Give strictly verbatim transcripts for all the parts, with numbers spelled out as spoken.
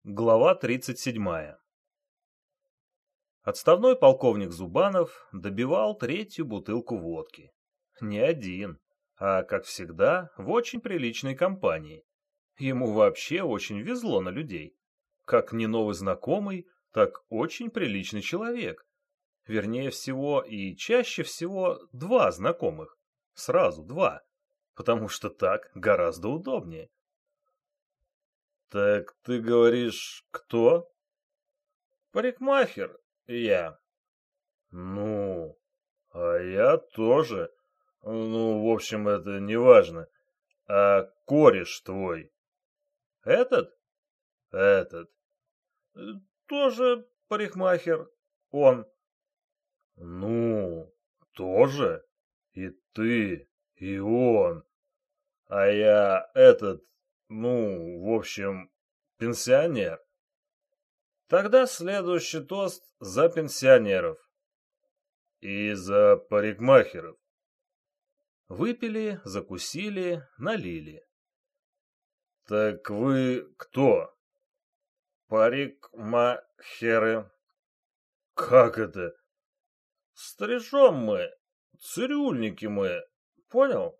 Глава тридцать седьмая. Отставной полковник Зубанов добивал третью бутылку водки. Не один, а, как всегда, в очень приличной компании. Ему вообще очень везло на людей. Как не новый знакомый, так очень приличный человек. Вернее всего и чаще всего два знакомых. Сразу два. Потому что так гораздо удобнее. «Так ты говоришь, кто?» «Парикмахер, я». «Ну, а я тоже. Ну, в общем, это не важно. А кореш твой?» «Этот?» «Этот. Э, Тоже парикмахер. Он». «Ну, тоже? И ты, и он. А я этот, ну, в общем, пенсионер». «Тогда следующий тост за пенсионеров». «И за парикмахеров». Выпили, закусили, налили. «Так вы кто?» «Парикмахеры». «Как это?» «Стрижем мы, цирюльники мы, понял?»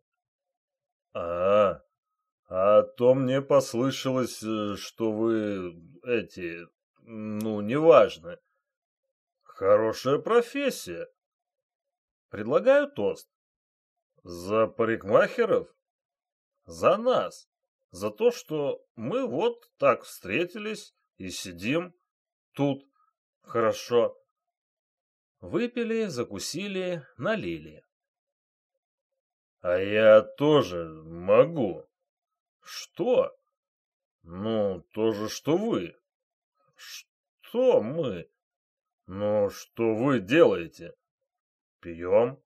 «А, а то мне послышалось, э, что вы эти, ну, неважно. Хорошая профессия. Предлагаю тост. За парикмахеров? За нас. За то, что мы вот так встретились и сидим тут хорошо». Выпили, закусили, налили. «А я тоже могу». «Что?» «Ну, то же, что вы». «Что мы?» «Ну, что вы делаете?» «Пьем?»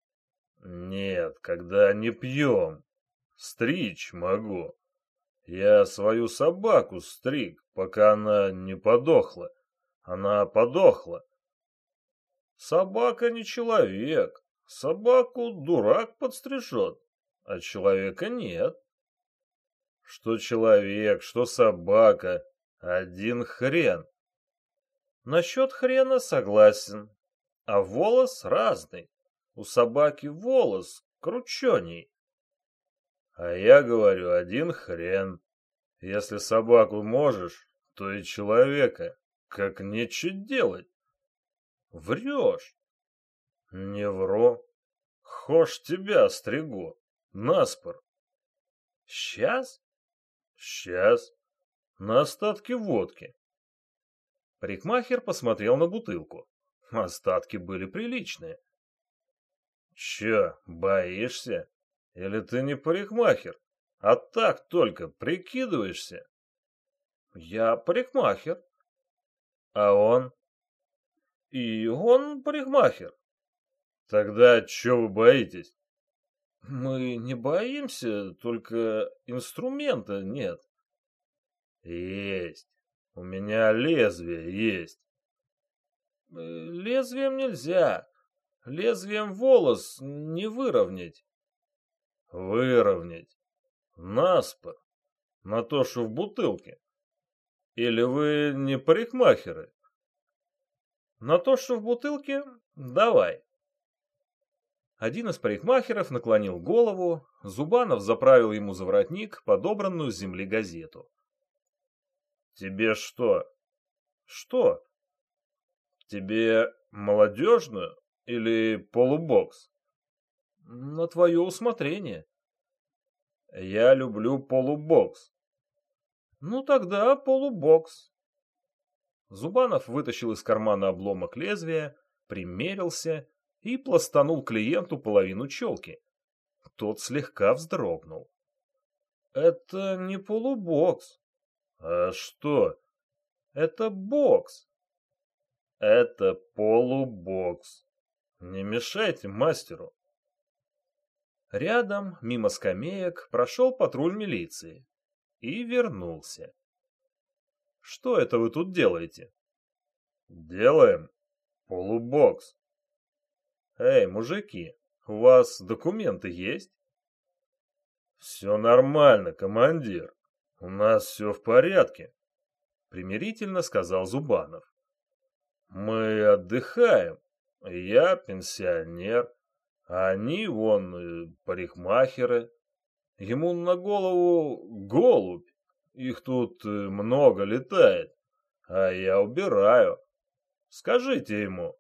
«Нет, когда не пьем. Стричь могу. Я свою собаку стриг, пока она не подохла. Она подохла». «Собака не человек. Собаку дурак подстрижет, а человека нет». «Что человек, что собака. Один хрен». «Насчет хрена согласен. А волос разный. У собаки волос крученей». «А я говорю, один хрен. Если собаку можешь, то и человека. Как нечего делать». «Врешь». «Не вру. Хошь тебя стригу. Наспор». «Сейчас?» «Сейчас. На остатки водки». Парикмахер посмотрел на бутылку. Остатки были приличные. «Чё, боишься? Или ты не парикмахер, а так только прикидываешься?» «Я парикмахер». «А он?» «И он парикмахер». «Тогда чё вы боитесь?» «Мы не боимся, только инструмента нет». «Есть. У меня лезвие есть». «Э, Лезвием нельзя. Лезвием волос не выровнять». «Выровнять. Наспор. На то, что в бутылке. Или вы не парикмахеры?» «На то, что в бутылке, давай». Один из парикмахеров наклонил голову, Зубанов заправил ему за воротник подобранную с земли газету. «Тебе что?» «Что?» «Тебе молодежную или полубокс?» «На твое усмотрение». «Я люблю полубокс». «Ну тогда полубокс». Зубанов вытащил из кармана обломок лезвия, примерился и пластанул клиенту половину челки. Тот слегка вздрогнул. «Это не полубокс». «А что?» «Это бокс». «Это полубокс. Не мешайте мастеру». Рядом, мимо скамеек, прошел патруль милиции и вернулся. «Что это вы тут делаете?» «Делаем полубокс». «Эй, мужики, у вас документы есть?» «Все нормально, командир. У нас все в порядке». примирительно сказал Зубанов. Мы отдыхаем. Я пенсионер, а они, вон, э, парикмахеры. Ему на голову голубь. Их тут э, много летает, а я убираю. Скажите ему.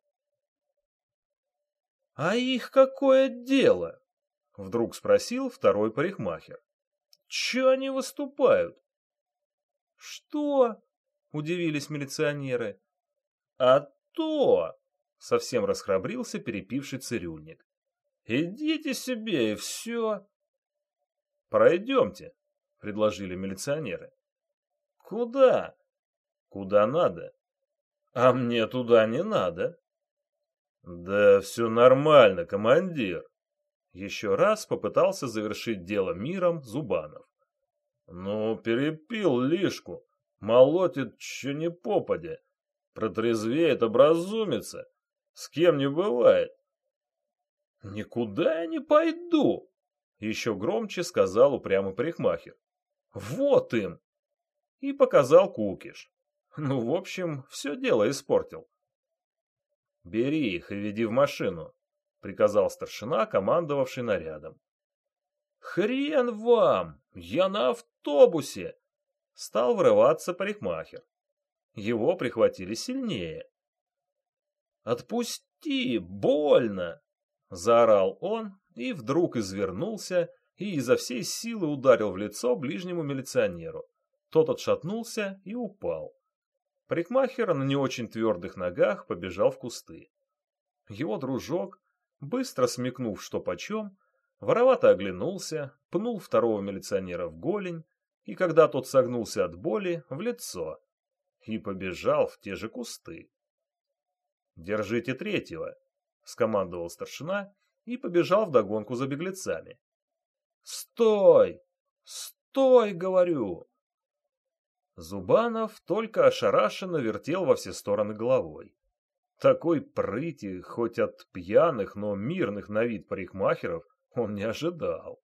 А их какое дело? Вдруг спросил второй парикмахер. Че они выступают? Что? Удивились милиционеры. А то! Совсем расхрабрился перепивший цирюльник. Идите себе и все. Пройдемте, предложили милиционеры. Куда? Куда надо? А мне туда не надо. Да все нормально, командир. Еще раз попытался завершить дело миром Зубанов. Ну, перепил лишку, молотит че не попадя. Протрезвеет, образумится. С кем не бывает. Никуда я не пойду, еще громче сказал упрямый парикмахер. Вот им! И показал кукиш. Ну, в общем, все дело испортил. Бери их и веди в машину, приказал старшина, командовавший нарядом. Хрен вам! Я на автобусе! Стал врываться парикмахер. Его прихватили сильнее. «Отпусти! Больно!» — заорал он и вдруг извернулся и изо всей силы ударил в лицо ближнему милиционеру. Тот отшатнулся и упал. Парикмахер на не очень твердых ногах побежал в кусты. Его дружок, быстро смекнув, что почем, воровато оглянулся, пнул второго милиционера в голень и, когда тот согнулся от боли, в лицо. И побежал в те же кусты. «Держите третьего», — скомандовал старшина и побежал вдогонку за беглецами. «Стой! Стой, говорю!» Зубанов только ошарашенно вертел во все стороны головой. Такой прыти, хоть от пьяных, но мирных на вид парикмахеров, он не ожидал.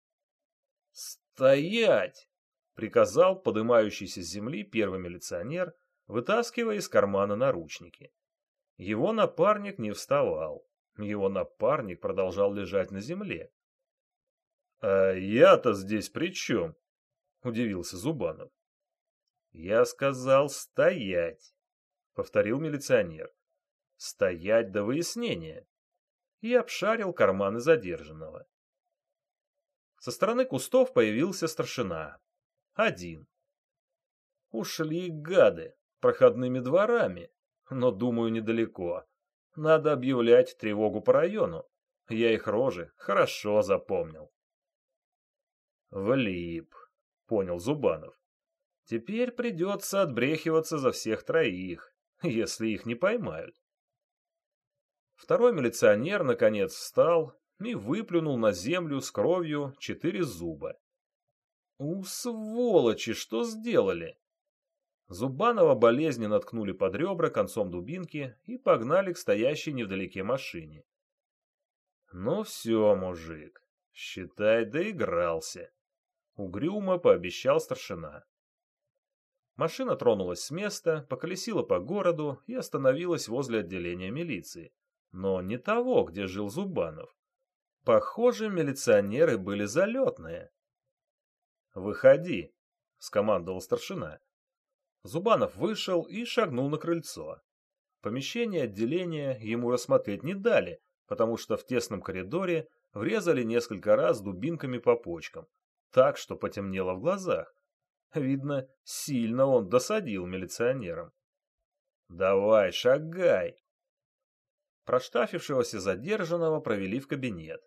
«Стоять!» — приказал подымающийся с земли первый милиционер, вытаскивая из кармана наручники. Его напарник не вставал. Его напарник продолжал лежать на земле. «А я-то здесь при чем?» — удивился Зубанов. «Я сказал стоять», — повторил милиционер. «Стоять до выяснения». И обшарил карманы задержанного. Со стороны кустов появился старшина. Один. Ушли гады проходными дворами, но, думаю, недалеко. Надо объявлять тревогу по району. Я их рожи хорошо запомнил. Влип, понял Зубанов. Теперь придется отбрехиваться за всех троих, если их не поймают. Второй милиционер, наконец, встал и выплюнул на землю с кровью четыре зуба. У, сволочи, что сделали? Зубанова болезненно ткнули под ребра концом дубинки и погнали к стоящей невдалеке машине. Ну все, мужик, считай, доигрался. Угрюмо пообещал старшина. Машина тронулась с места, поколесила по городу и остановилась возле отделения милиции. Но не того, где жил Зубанов. Похоже, милиционеры были залетные. «Выходи», — скомандовал старшина. Зубанов вышел и шагнул на крыльцо. Помещение отделения ему рассмотреть не дали, потому что в тесном коридоре врезали несколько раз дубинками по почкам, так что потемнело в глазах. Видно, сильно он досадил милиционерам. «Давай, шагай!» Проштафившегося задержанного провели в кабинет.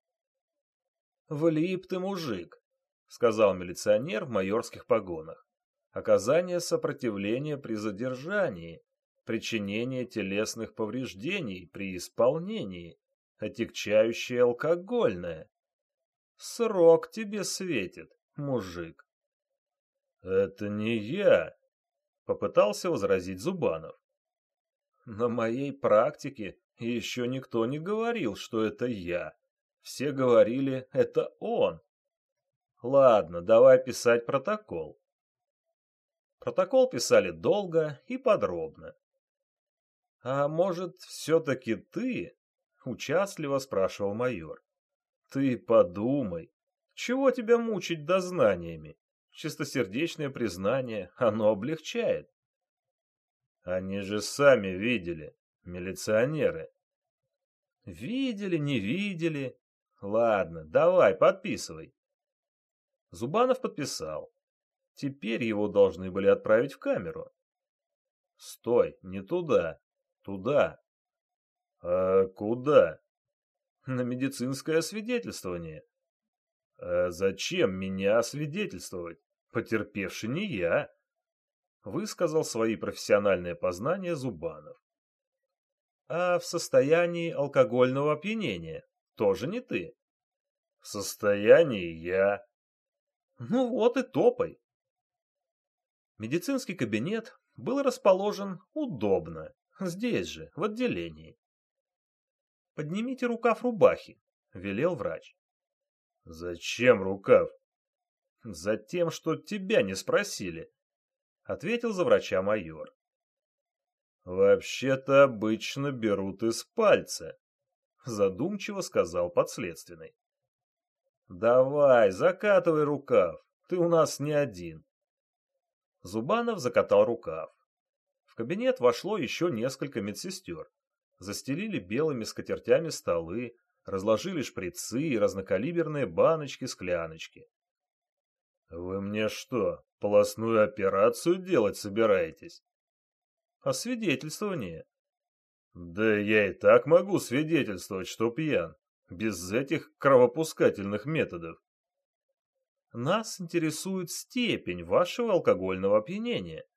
«Влип ты, мужик», — сказал милиционер в майорских погонах. «Оказание сопротивления при задержании, причинение телесных повреждений при исполнении, отягчающее алкогольное. Срок тебе светит, мужик». «Это не я», — попытался возразить Зубанов. «На моей практике еще никто не говорил, что это я. Все говорили, это он. Ладно, давай писать протокол». Протокол писали долго и подробно. «А может, все-таки ты?» — участливо спрашивал майор. «Ты подумай, чего тебя мучить дознаниями? Чистосердечное признание, оно облегчает». «Они же сами видели, милиционеры». «Видели, не видели. Ладно, давай, подписывай». Зубанов подписал. Теперь его должны были отправить в камеру. «Стой, не туда, туда». «А куда?» «На медицинское освидетельствование». «А зачем меня освидетельствовать? Потерпевший не я», — высказал свои профессиональные познания Зубанов. «А в состоянии алкогольного опьянения тоже не ты?» «В состоянии я». «Ну вот и топай». Медицинский кабинет был расположен удобно, здесь же, в отделении. «Поднимите рукав рубахи», — велел врач. «Зачем рукав?» «Затем, что тебя не спросили», — ответил за врача майор. «Вообще-то обычно берут из пальца», — задумчиво сказал подследственный. «Давай, закатывай рукав, ты у нас не один». Зубанов закатал рукав. В кабинет вошло еще несколько медсестер. Застелили белыми скатертями столы, разложили шприцы и разнокалиберные баночки-скляночки. «Вы мне что, полостную операцию делать собираетесь?» «Освидетельствование». «Да я и так могу свидетельствовать, что пьян, без этих кровопускательных методов». «Нас интересует степень вашего алкогольного опьянения».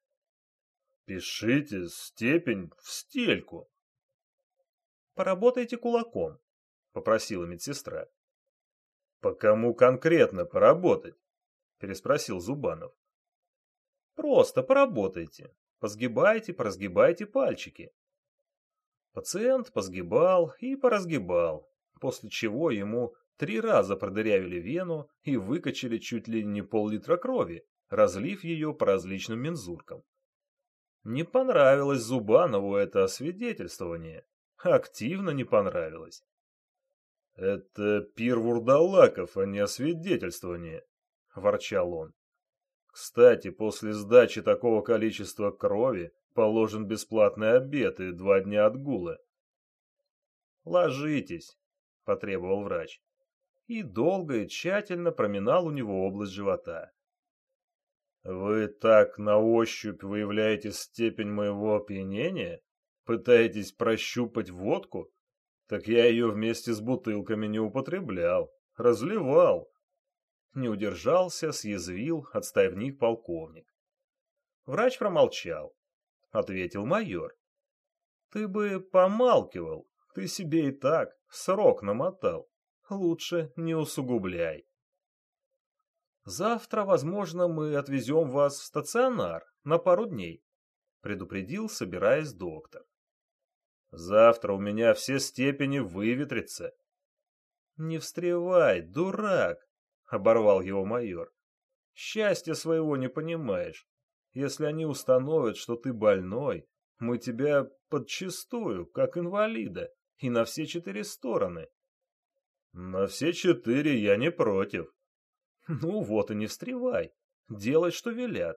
«Пишите степень в стельку». «Поработайте кулаком», — попросила медсестра. «По кому конкретно поработать?» — переспросил Зубанов. «Просто поработайте. Позгибайте, поразгибайте пальчики». Пациент позгибал и поразгибал, после чего ему три раза продырявили вену и выкачали чуть ли не пол-литра крови, разлив ее по различным мензуркам. Не понравилось Зубанову это освидетельствование. Активно не понравилось. «Это пир вурдалаков, а не освидетельствование», — ворчал он. «Кстати, после сдачи такого количества крови положен бесплатный обед и два дня отгула». «Ложитесь», — потребовал врач, и долго и тщательно проминал у него область живота. «Вы так на ощупь выявляете степень моего опьянения? Пытаетесь прощупать водку? Так я ее вместе с бутылками не употреблял, разливал». Не удержался, съязвил отставник-полковник. Врач промолчал. Ответил майор. «Ты бы помалкивал, ты себе и так срок намотал. Лучше не усугубляй». «Завтра, возможно, мы отвезем вас в стационар на пару дней», — предупредил, собираясь доктор. «Завтра у меня все степени выветрятся». «Не встревай, дурак», — оборвал его майор. «Счастья своего не понимаешь. Если они установят, что ты больной, мы тебя подчистую, как инвалида, и на все четыре стороны». «На все четыре я не против». «Ну вот и не встревай. Делай, что велят».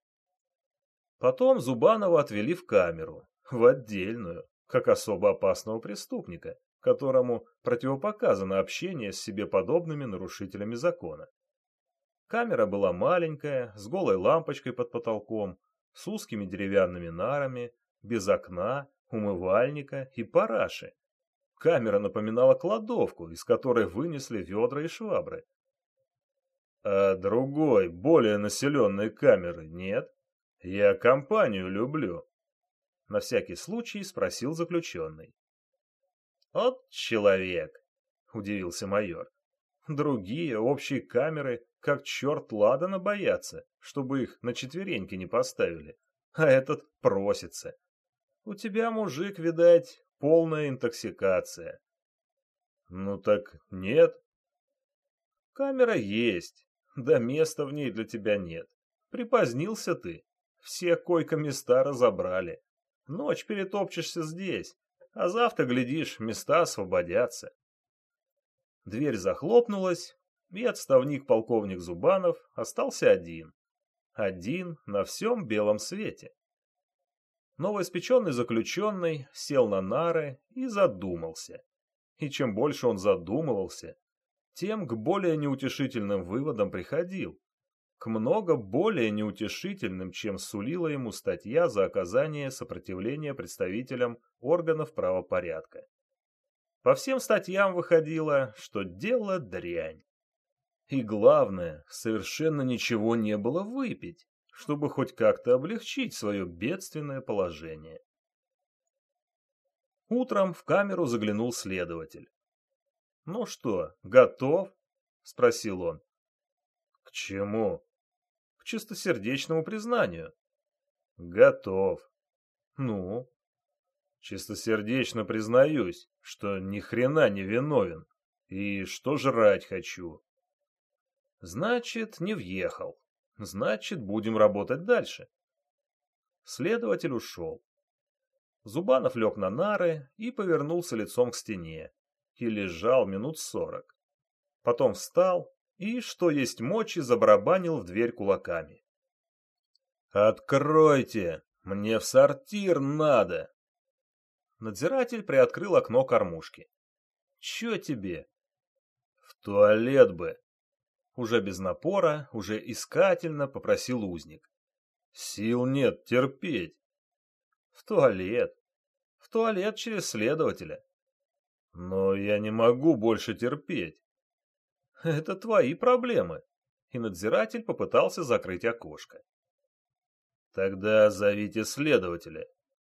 Потом Зубанова отвели в камеру, в отдельную, как особо опасного преступника, которому противопоказано общение с себе подобными нарушителями закона. Камера была маленькая, с голой лампочкой под потолком, с узкими деревянными нарами, без окна, умывальника и параши. Камера напоминала кладовку, из которой вынесли ведра и швабры. «А другой, более населенной камеры нет? Я компанию люблю», — на всякий случай спросил заключенный. «От человек», — удивился майор. «Другие общие камеры как черт ладана боятся, чтобы их на четвереньки не поставили, а этот просится. У тебя, мужик, видать, полная интоксикация». «Ну так нет». «Камера есть, да места в ней для тебя нет. Припозднился ты. Все койко-места разобрали. Ночь перетопчешься здесь, а завтра, глядишь, места освободятся. Дверь захлопнулась, и отставник-полковник Зубанов остался один. Один на всем белом свете. Новоиспеченный заключенный сел на нары и задумался. И чем больше он задумывался, тем к более неутешительным выводам приходил. К много более неутешительным, чем сулила ему статья за оказание сопротивления представителям органов правопорядка. По всем статьям выходило, что дело дрянь. И главное, совершенно ничего не было выпить, чтобы хоть как-то облегчить свое бедственное положение. Утром в камеру заглянул следователь. «Ну что, готов?» — спросил он. «К чему?» «К чистосердечному признанию». «Готов». «Ну?» «Чистосердечно признаюсь, что ни хрена не виновен, и что жрать хочу». «Значит, не въехал. Значит, будем работать дальше». Следователь ушел. Зубанов лег на нары и повернулся лицом к стене, и лежал минут сорок. Потом встал и, что есть мочи, забарабанил в дверь кулаками. «Откройте! Мне в сортир надо!» Надзиратель приоткрыл окно кормушки. «Чё тебе?» «В туалет бы!» Уже без напора, уже искательно попросил узник. «Сил нет терпеть!» «В туалет! В туалет через следователя!» «Но я не могу больше терпеть!» «Это твои проблемы!» И надзиратель попытался закрыть окошко. «Тогда зовите следователя».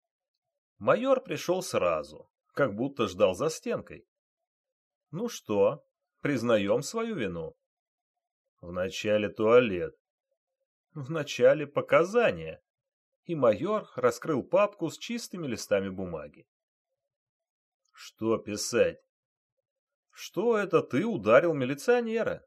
Майор пришел сразу, как будто ждал за стенкой. «Ну что, признаем свою вину?» «Вначале туалет». «Вначале показания». И майор раскрыл папку с чистыми листами бумаги. «Что писать?» «Что это ты ударил милиционера?»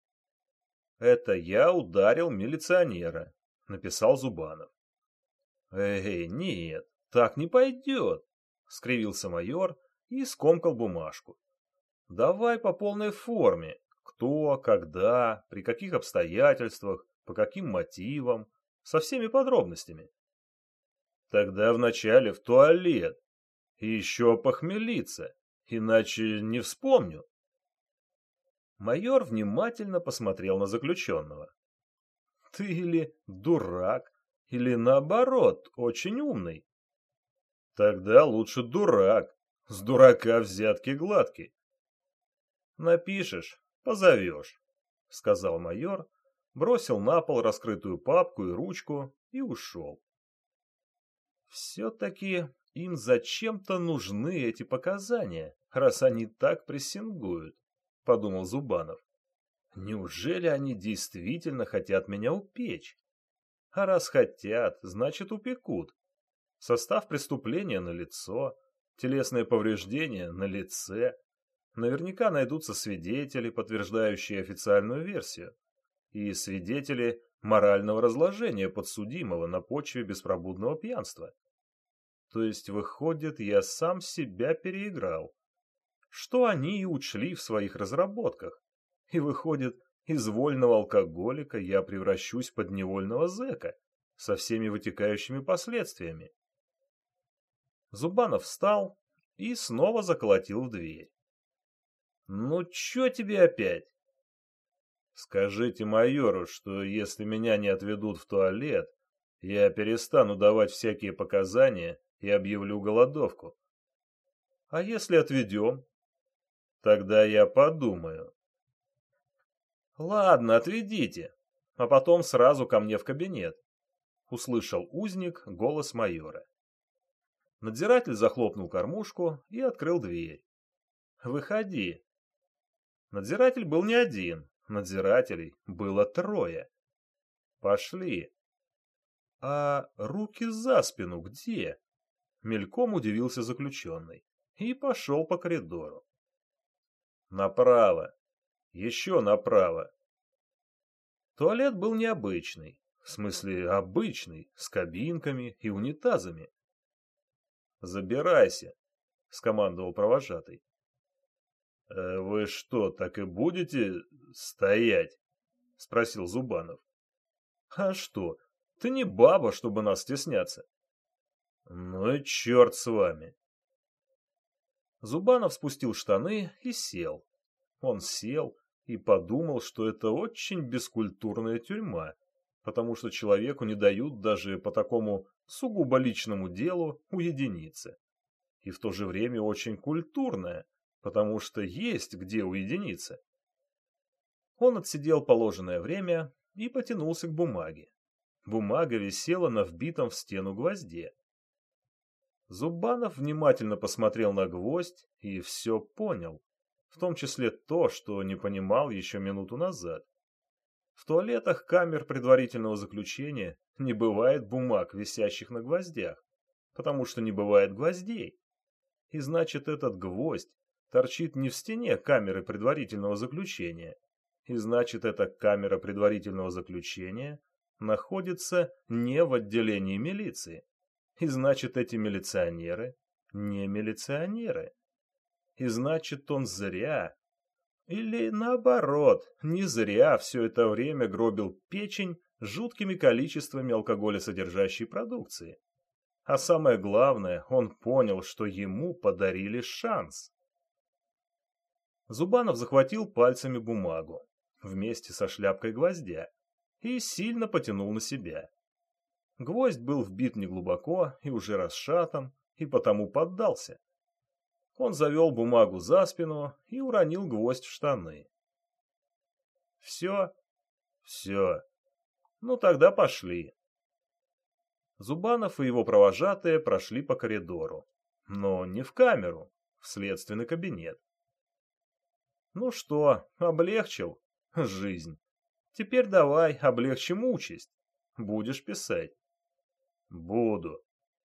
«Это я ударил милиционера», — написал Зубанов. «Эй, нет, так не пойдет», — скривился майор и скомкал бумажку. «Давай по полной форме. Кто, когда, при каких обстоятельствах, по каким мотивам, со всеми подробностями». «Тогда вначале в туалет. И еще похмелиться, иначе не вспомню». Майор внимательно посмотрел на заключенного. «Ты или дурак, или наоборот, очень умный». «Тогда лучше дурак, с дурака взятки гладкие». «Напишешь, позовешь», — сказал майор, бросил на пол раскрытую папку и ручку и ушел. «Все-таки им зачем-то нужны эти показания, раз они так прессингуют», — подумал Зубанов. «Неужели они действительно хотят меня упечь? А раз хотят, значит упекут. Состав преступления налицо, телесные повреждения на лице. Наверняка найдутся свидетели, подтверждающие официальную версию, и свидетели морального разложения подсудимого на почве беспробудного пьянства. То есть, выходит, я сам себя переиграл. Что они и учли в своих разработках. И выходит, из вольного алкоголика я превращусь в подневольного зэка со всеми вытекающими последствиями». Зубанов встал и снова заколотил в дверь. «Ну чё тебе опять?» «Скажите майору, что если меня не отведут в туалет, я перестану давать всякие показания и объявлю голодовку». «А если отведем?» «Тогда я подумаю». «Ладно, отведите, а потом сразу ко мне в кабинет», — услышал узник голос майора. Надзиратель захлопнул кормушку и открыл дверь. «Выходи». Надзиратель был не один, надзирателей было трое. «Пошли». «А руки за спину где?» Мельком удивился заключенный и пошел по коридору. «Направо. Еще направо». Туалет был необычный. В смысле, обычный, с кабинками и унитазами. «Забирайся», — скомандовал провожатый. «Э, «Вы что, так и будете стоять?» — спросил Зубанов. «А что, ты не баба, чтобы нас стесняться». «Ну и черт с вами». Зубанов спустил штаны и сел. Он сел и подумал, что это очень бескультурная тюрьма, потому что человеку не дают даже по такому сугубо личному делу уединиться. И в то же время очень культурная, потому что есть где уединиться. Он отсидел положенное время и потянулся к бумаге. Бумага висела на вбитом в стену гвозде. Зубанов внимательно посмотрел на гвоздь и все понял, в том числе то, что не понимал еще минуту назад. В туалетах камер предварительного заключения не бывает бумаг, висящих на гвоздях, потому что не бывает гвоздей. И значит, этот гвоздь торчит не в стене камеры предварительного заключения, и значит, эта камера предварительного заключения находится не в отделении милиции. И значит, эти милиционеры не милиционеры. И значит, он зря, или наоборот, не зря все это время гробил печень жуткими количествами алкоголесодержащей продукции. А самое главное, он понял, что ему подарили шанс. Зубанов захватил пальцами бумагу вместе со шляпкой гвоздя и сильно потянул на себя. Гвоздь был вбит неглубоко и уже расшатан, и потому поддался. Он завел бумагу за спину и уронил гвоздь в штаны. Все? Все. Ну тогда пошли. Зубанов и его провожатые прошли по коридору, но не в камеру, в следственный кабинет. Ну что, облегчил жизнь. Теперь давай облегчим участь. Будешь писать. Буду.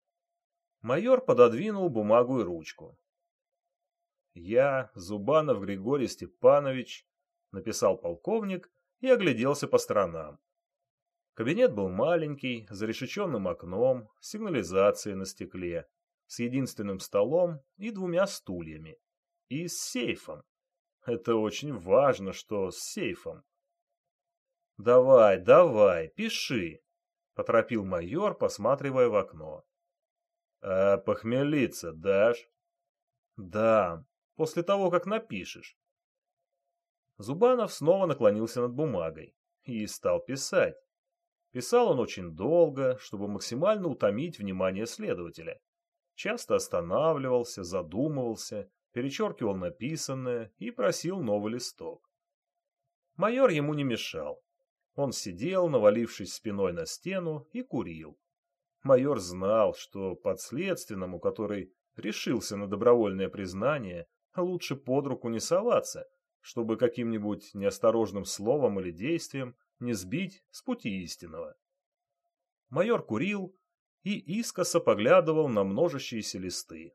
Майор пододвинул бумагу и ручку. Я, Зубанов Григорий Степанович, написал полковник и огляделся по сторонам. Кабинет был маленький, с зарешеченным окном, сигнализацией на стекле, с единственным столом и двумя стульями. И с сейфом. Это очень важно, что с сейфом. «Давай, давай, пиши», — поторопил майор, посматривая в окно. «А похмелиться дашь?» «Да, после того, как напишешь». Зубанов снова наклонился над бумагой и стал писать. Писал он очень долго, чтобы максимально утомить внимание следователя. Часто останавливался, задумывался, перечеркивал написанное и просил новый листок. Майор ему не мешал. Он сидел, навалившись спиной на стену, и курил. Майор знал, что подследственному, который решился на добровольное признание, лучше под руку не соваться, чтобы каким-нибудь неосторожным словом или действием не сбить с пути истинного. Майор курил и искоса поглядывал на множащиеся листы.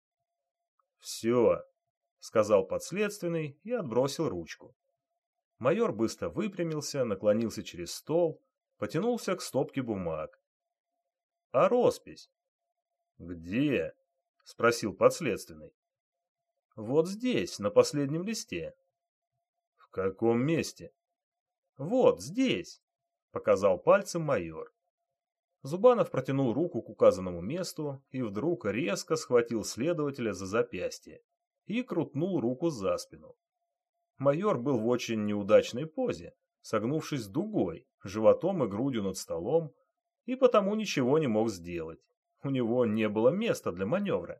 «Все», — сказал подследственный и отбросил ручку. Майор быстро выпрямился, наклонился через стол, потянулся к стопке бумаг. «А роспись?» «Где?» — спросил подследственный. «Вот здесь, на последнем листе». «В каком месте?» «Вот здесь», — показал пальцем майор. Зубанов протянул руку к указанному месту и вдруг резко схватил следователя за запястье и крутнул руку за спину. Майор был в очень неудачной позе, согнувшись дугой, животом и грудью над столом, и потому ничего не мог сделать. У него не было места для маневра.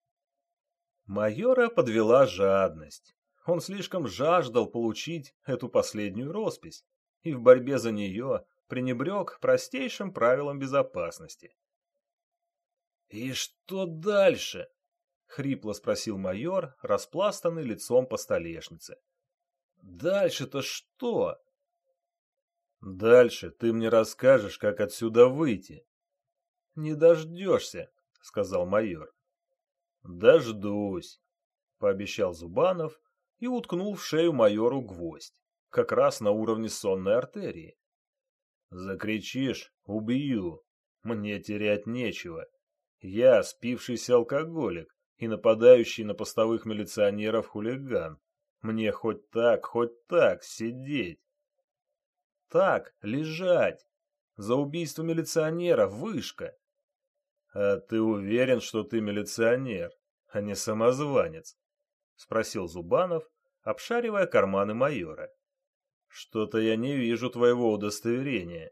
Майора подвела жадность. Он слишком жаждал получить эту последнюю роспись, и в борьбе за нее пренебрег простейшим правилам безопасности. «И что дальше?» — хрипло спросил майор, распластанный лицом по столешнице. «Дальше-то что?» «Дальше ты мне расскажешь, как отсюда выйти». «Не дождешься», — сказал майор. «Дождусь», — пообещал Зубанов и уткнул в шею майору гвоздь, как раз на уровне сонной артерии. Закричишь — убью. Мне терять нечего. Я спившийся алкоголик и нападающий на постовых милиционеров хулиган. Мне хоть так, хоть так сидеть. Так, лежать. За убийство милиционера вышка. А ты уверен, что ты милиционер, а не самозванец? Спросил Зубанов, обшаривая карманы майора. Что-то я не вижу твоего удостоверения.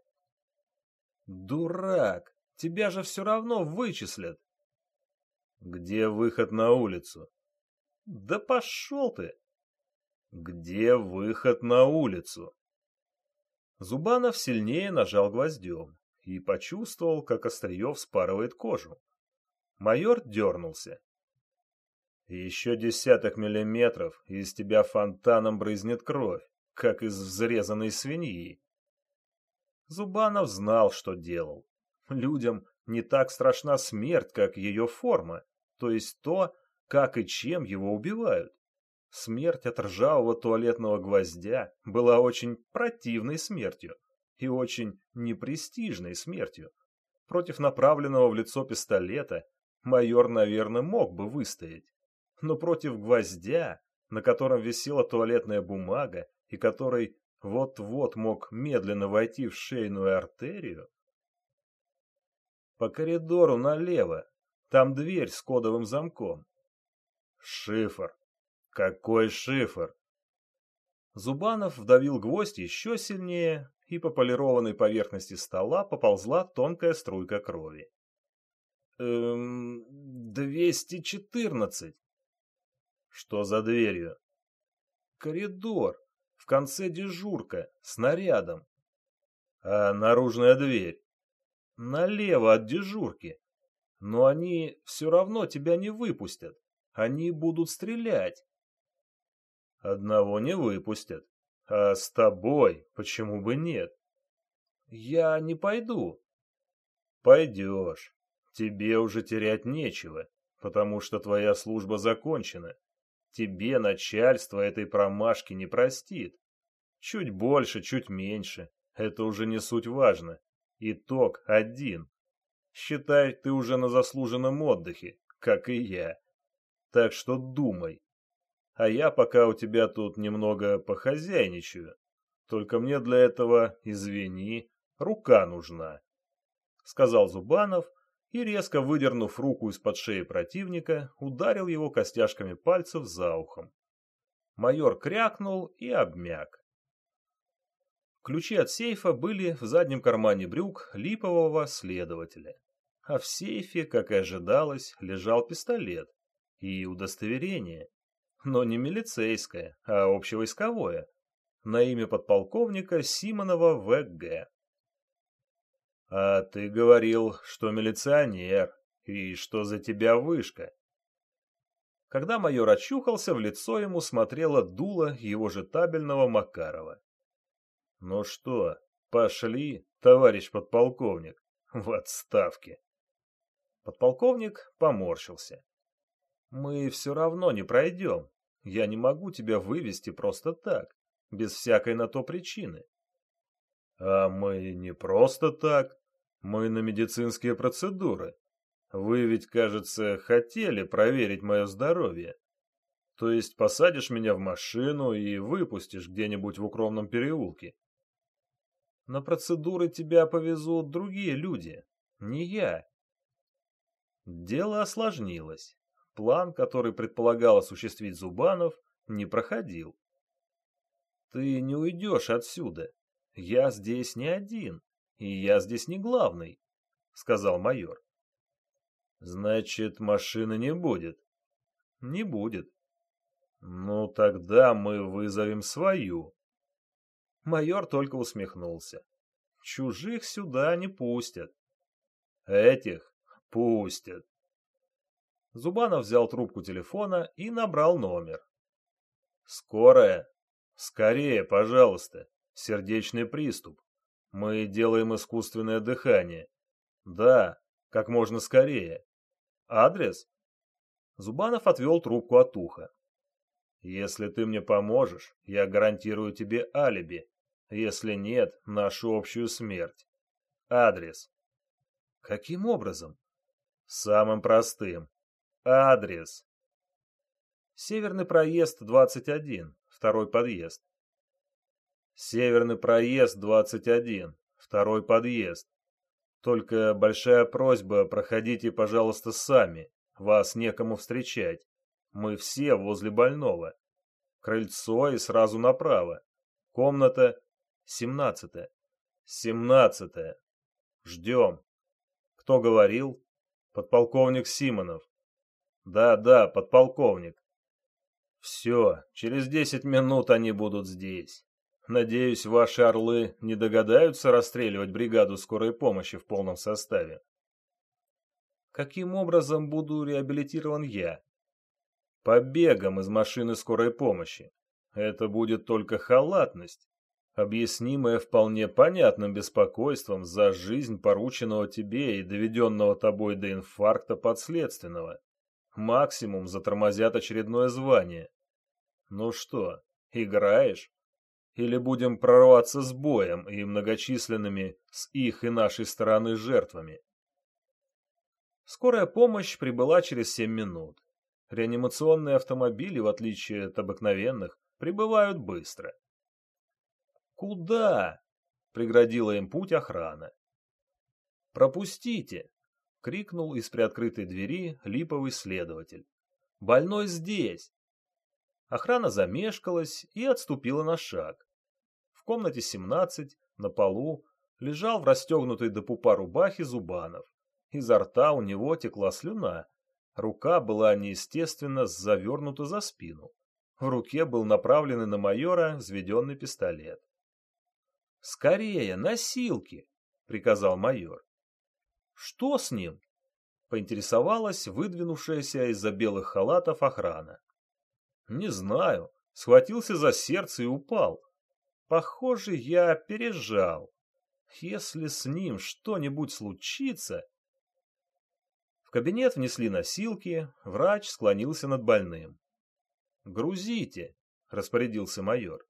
Дурак, тебя же все равно вычислят. Где выход на улицу? Да пошел ты. Где выход на улицу? Зубанов сильнее нажал гвоздем и почувствовал, как острие вспарывает кожу. Майор дернулся. Еще десяток миллиметров, и из тебя фонтаном брызнет кровь, как из взрезанной свиньи. Зубанов знал, что делал. Людям не так страшна смерть, как ее форма, то есть то, как и чем его убивают. Смерть от ржавого туалетного гвоздя была очень противной смертью и очень непрестижной смертью. Против направленного в лицо пистолета майор, наверное, мог бы выстоять. Но против гвоздя, на котором висела туалетная бумага и который вот-вот мог медленно войти в шейную артерию... По коридору налево, там дверь с кодовым замком. Шифр. Какой шифр? Зубанов вдавил гвоздь еще сильнее, и по полированной поверхности стола поползла тонкая струйка крови. Эм, двести четырнадцать. Что за дверью? Коридор. В конце дежурка, снарядом. А наружная дверь? Налево от дежурки. Но они все равно тебя не выпустят. Они будут стрелять. Одного не выпустят. А с тобой почему бы нет? Я не пойду. Пойдешь. Тебе уже терять нечего, потому что твоя служба закончена. Тебе начальство этой промашки не простит. Чуть больше, чуть меньше. Это уже не суть важно. Итог один. Считай, ты уже на заслуженном отдыхе, как и я. Так что думай. А я пока у тебя тут немного похозяйничаю. Только мне для этого, извини, рука нужна. Сказал Зубанов и, резко выдернув руку из-под шеи противника, ударил его костяшками пальцев за ухом. Майор крякнул и обмяк. Ключи от сейфа были в заднем кармане брюк липового следователя. А в сейфе, как и ожидалось, лежал пистолет и удостоверение. Но не милицейское, а общевойсковое, на имя подполковника Симонова В Г А ты говорил, что милиционер, и что за тебя вышка. Когда майор очухался, в лицо ему смотрело дуло его же табельного Макарова. Ну что, пошли, товарищ подполковник, в отставке. Подполковник поморщился. Мы все равно не пройдем. Я не могу тебя вывести просто так, без всякой на то причины. А мы не просто так. Мы на медицинские процедуры. Вы ведь, кажется, хотели проверить мое здоровье. То есть посадишь меня в машину и выпустишь где-нибудь в укромном переулке. На процедуры тебя повезут другие люди, не я. Дело осложнилось. План, который предполагал осуществить Зубанов, не проходил. Ты не уйдешь отсюда. Я здесь не один, и я здесь не главный, сказал майор. Значит, машины не будет? Не будет. Ну, тогда мы вызовем свою. Майор только усмехнулся. Чужих сюда не пустят. Этих пустят. Зубанов взял трубку телефона и набрал номер. Скорая? Скорее, пожалуйста. Сердечный приступ. Мы делаем искусственное дыхание. Да, как можно скорее. Адрес? Зубанов отвел трубку от уха. Если ты мне поможешь, я гарантирую тебе алиби. Если нет, нашу общую смерть. Адрес. Каким образом? Самым простым. Адрес. Северный проезд двадцать один, второй подъезд. Северный проезд двадцать один, второй подъезд. Только большая просьба, проходите, пожалуйста, сами. Вас некому встречать. Мы все возле больного. Крыльцо и сразу направо. Комната семнадцатая. Семнадцатая. Ждем. Кто говорил? Подполковник Симонов. Да-да, подполковник. Все, через десять минут они будут здесь. Надеюсь, ваши орлы не догадаются расстреливать бригаду скорой помощи в полном составе. Каким образом буду реабилитирован я? Побегом из машины скорой помощи. Это будет только халатность, объяснимая вполне понятным беспокойством за жизнь порученного тебе и доведенного тобой до инфаркта подследственного. Максимум затормозят очередное звание. Ну что, играешь? Или будем прорваться с боем и многочисленными с их и нашей стороны жертвами? Скорая помощь прибыла через семь минут. Реанимационные автомобили, в отличие от обыкновенных, прибывают быстро. «Куда?» — преградила им путь охрана. «Пропустите!» — крикнул из приоткрытой двери липовый следователь. «Больной здесь!» Охрана замешкалась и отступила на шаг. В комнате семнадцать, на полу, лежал в расстегнутой до пупа рубахе Зубанов. Изо рта у него текла слюна. Рука была неестественно завернута за спину. В руке был направленный на майора взведенный пистолет. «Скорее, носилки!» — приказал майор. «Что с ним?» — поинтересовалась выдвинувшаяся из-за белых халатов охрана. «Не знаю. Схватился за сердце и упал. Похоже, я пережал. Если с ним что-нибудь случится...» В кабинет внесли носилки, врач склонился над больным. «Грузите», — распорядился майор.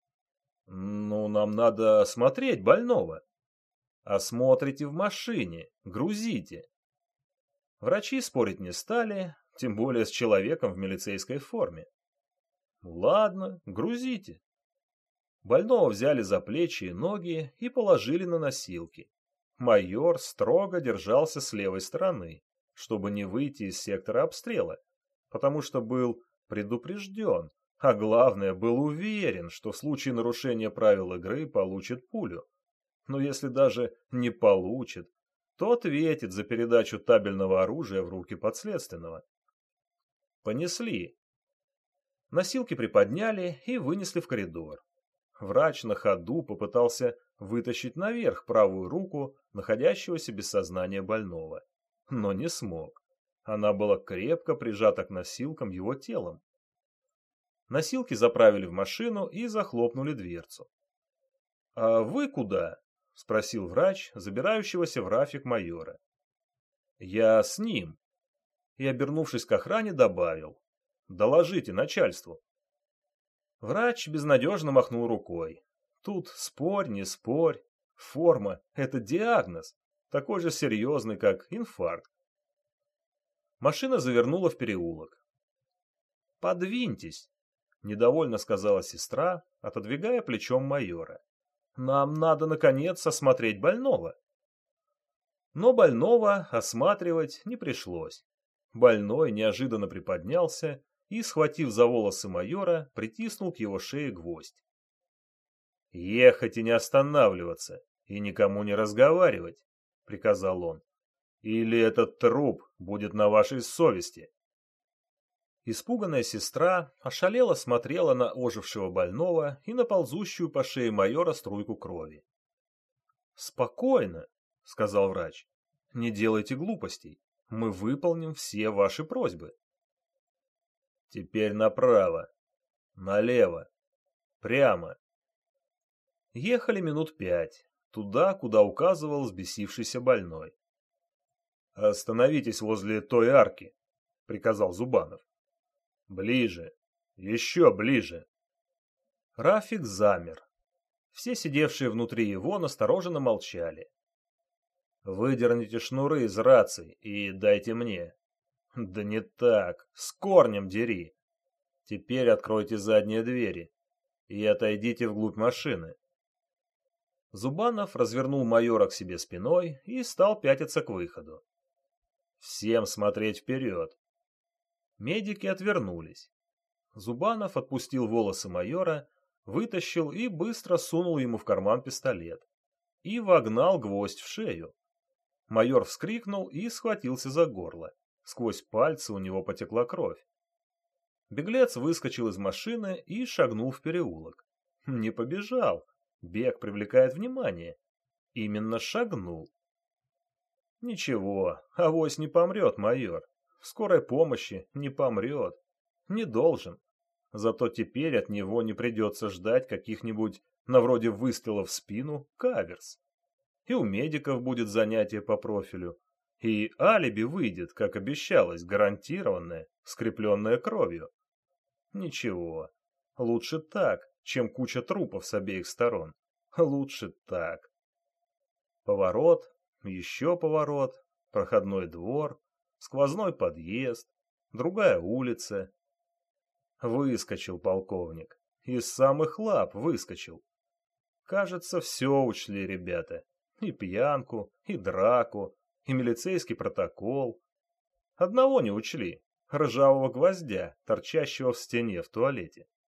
«Ну, нам надо осмотреть больного». «Осмотрите в машине, грузите». Врачи спорить не стали, тем более с человеком в милицейской форме. «Ладно, грузите». Больного взяли за плечи и ноги и положили на носилки. Майор строго держался с левой стороны, чтобы не выйти из сектора обстрела, потому что был предупрежден, а главное, был уверен, что в случае нарушения правил игры получит пулю. Но если даже не получит, то ответит за передачу табельного оружия в руки подследственного. Понесли. Носилки приподняли и вынесли в коридор. Врач на ходу попытался вытащить наверх правую руку находящегося без сознания больного, но не смог. Она была крепко прижата к носилкам его телом. Носилки заправили в машину и захлопнули дверцу. «А вы куда?» — спросил врач, забирающегося в рафик майора. «Я с ним». И, обернувшись к охране, добавил: «Доложите начальству». Врач безнадежно махнул рукой. Тут спорь, не спорь. Форма — это диагноз, такой же серьезный, как инфаркт. Машина завернула в переулок. «Подвиньтесь», — недовольно сказала сестра, отодвигая плечом майора. «Нам надо, наконец, осмотреть больного». Но больного осматривать не пришлось. Больной неожиданно приподнялся и, схватив за волосы майора, притиснул к его шее гвоздь. «Ехать и не останавливаться, и никому не разговаривать», — приказал он. «Или этот труп будет на вашей совести». Испуганная сестра ошалело смотрела на ожившего больного и на ползущую по шее майора струйку крови. «Спокойно», — сказал врач. «Не делайте глупостей. Мы выполним все ваши просьбы». «Теперь направо, налево, прямо». Ехали минут пять, туда, куда указывал взбесившийся больной. «Остановитесь возле той арки», — приказал Зубанов. «Ближе, еще ближе». Рафик замер. Все сидевшие внутри его настороженно молчали. «Выдерните шнуры из раций и дайте мне». «Да не так, с корнем дери. Теперь откройте задние двери и отойдите вглубь машины». Зубанов развернул майора к себе спиной и стал пятиться к выходу. «Всем смотреть вперед!» Медики отвернулись. Зубанов отпустил волосы майора, вытащил и быстро сунул ему в карман пистолет. И вогнал гвоздь в шею. Майор вскрикнул и схватился за горло. Сквозь пальцы у него потекла кровь. Беглец выскочил из машины и шагнул в переулок. Не побежал. Бег привлекает внимание. Именно шагнул. Ничего, авось не помрет майор. В скорой помощи не помрет. Не должен. Зато теперь от него не придется ждать каких-нибудь, на вроде выстрела в спину, каверс. И у медиков будет занятие по профилю. И алиби выйдет, как обещалось, гарантированное, скрепленное кровью. Ничего, лучше так, чем куча трупов с обеих сторон. Лучше так. Поворот, еще поворот, проходной двор, сквозной подъезд, другая улица. Выскочил полковник. Из самых лап выскочил. Кажется, все учли ребята. И пьянку, и драку, и милицейский протокол. Одного не учли — ржавого гвоздя, торчащего в стене в туалете.